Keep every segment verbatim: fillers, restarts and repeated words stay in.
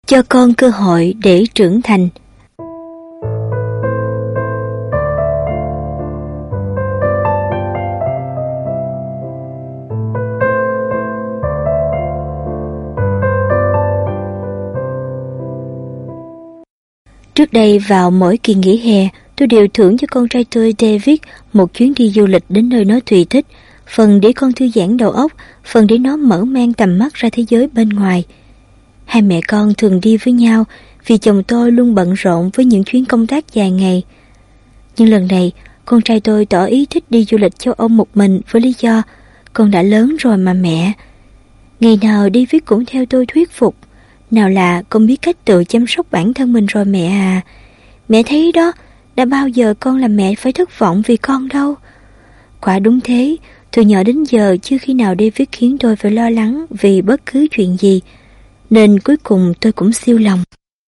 cho con cơ hội để trưởng thành. Trước đây vào mỗi kỳ nghỉ hè, tôi đều thưởng cho con trai tôi David một chuyến đi du lịch đến nơi nó tùy thích, phần để con thư giãn đầu óc, phần để nó mở mang tầm mắt ra thế giới bên ngoài. Hai mẹ con thường đi với nhau vì chồng tôi luôn bận rộn với những chuyến công tác dài ngày. Nhưng lần này, con trai tôi tỏ ý thích đi du lịch châu Âu một mình với lý do con đã lớn rồi mà mẹ. Ngày nào David cũng theo tôi thuyết phục. Nào là con biết cách tự chăm sóc bản thân mình rồi mẹ à. Mẹ thấy đó, đã bao giờ con làm mẹ phải thất vọng vì con đâu. Quả đúng thế, từ nhỏ đến giờ chưa khi nào David khiến tôi phải lo lắng vì bất cứ chuyện gì. Nên cuối cùng tôi cũng siêu lòng.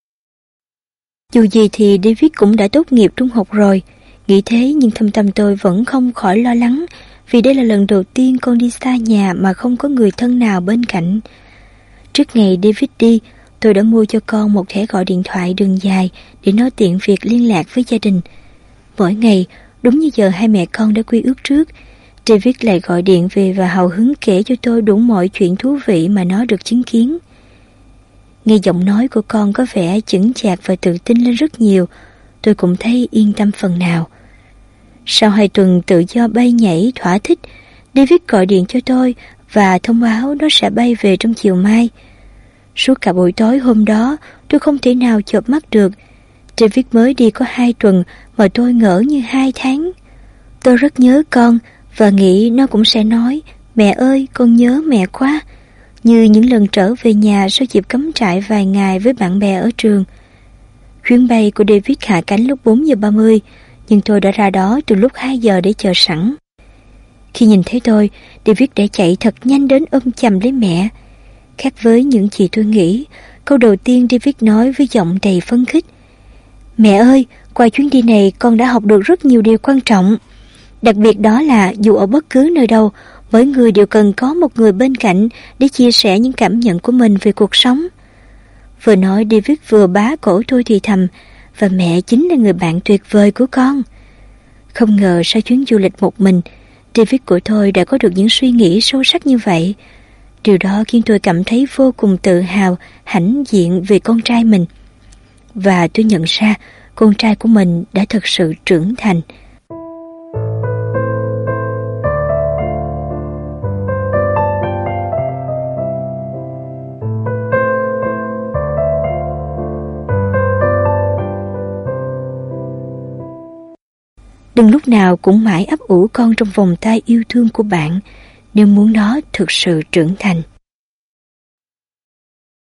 Dù gì thì David cũng đã tốt nghiệp trung học rồi. Nghĩ thế nhưng thâm tâm tôi vẫn không khỏi lo lắng, vì đây là lần đầu tiên con đi xa nhà mà không có người thân nào bên cạnh. Trước ngày David đi, tôi đã mua cho con một thẻ gọi điện thoại đường dài để nó tiện việc liên lạc với gia đình. Mỗi ngày, đúng như giờ hai mẹ con đã quy ước trước, David lại gọi điện về và hào hứng kể cho tôi đủ mọi chuyện thú vị mà nó được chứng kiến. Nghe giọng nói của con có vẻ chững chạc và tự tin lên rất nhiều, tôi cũng thấy yên tâm phần nào. Sau hai tuần tự do bay nhảy thỏa thích, David gọi điện cho tôi và thông báo nó sẽ bay về trong chiều mai. Suốt cả buổi tối hôm đó, tôi không thể nào chợp mắt được. David mới đi có hai tuần mà tôi ngỡ như hai tháng. Tôi rất nhớ con và nghĩ nó cũng sẽ nói, mẹ ơi, con nhớ mẹ quá. Như những lần trở về nhà sau dịp cắm trại vài ngày với bạn bè ở trường. Chuyến bay của David hạ cánh lúc bốn giờ ba mươi, nhưng tôi đã ra đó từ lúc hai giờ để chờ sẵn. Khi nhìn thấy tôi, David đã chạy thật nhanh đến ôm chầm lấy mẹ. Khác với những gì tôi nghĩ, câu đầu tiên David nói với giọng đầy phấn khích: mẹ ơi, qua chuyến đi này con đã học được rất nhiều điều quan trọng. Đặc biệt đó là dù ở bất cứ nơi đâu, mỗi người đều cần có một người bên cạnh để chia sẻ những cảm nhận của mình về cuộc sống. Vừa nói David vừa bá cổ tôi thì thầm, và mẹ chính là người bạn tuyệt vời của con. Không ngờ sau chuyến du lịch một mình, David của tôi đã có được những suy nghĩ sâu sắc như vậy. Điều đó khiến tôi cảm thấy vô cùng tự hào, hãnh diện về con trai mình. Và tôi nhận ra con trai của mình đã thực sự trưởng thành. Đừng lúc nào cũng mãi ấp ủ con trong vòng tay yêu thương của bạn nếu muốn nó thực sự trưởng thành.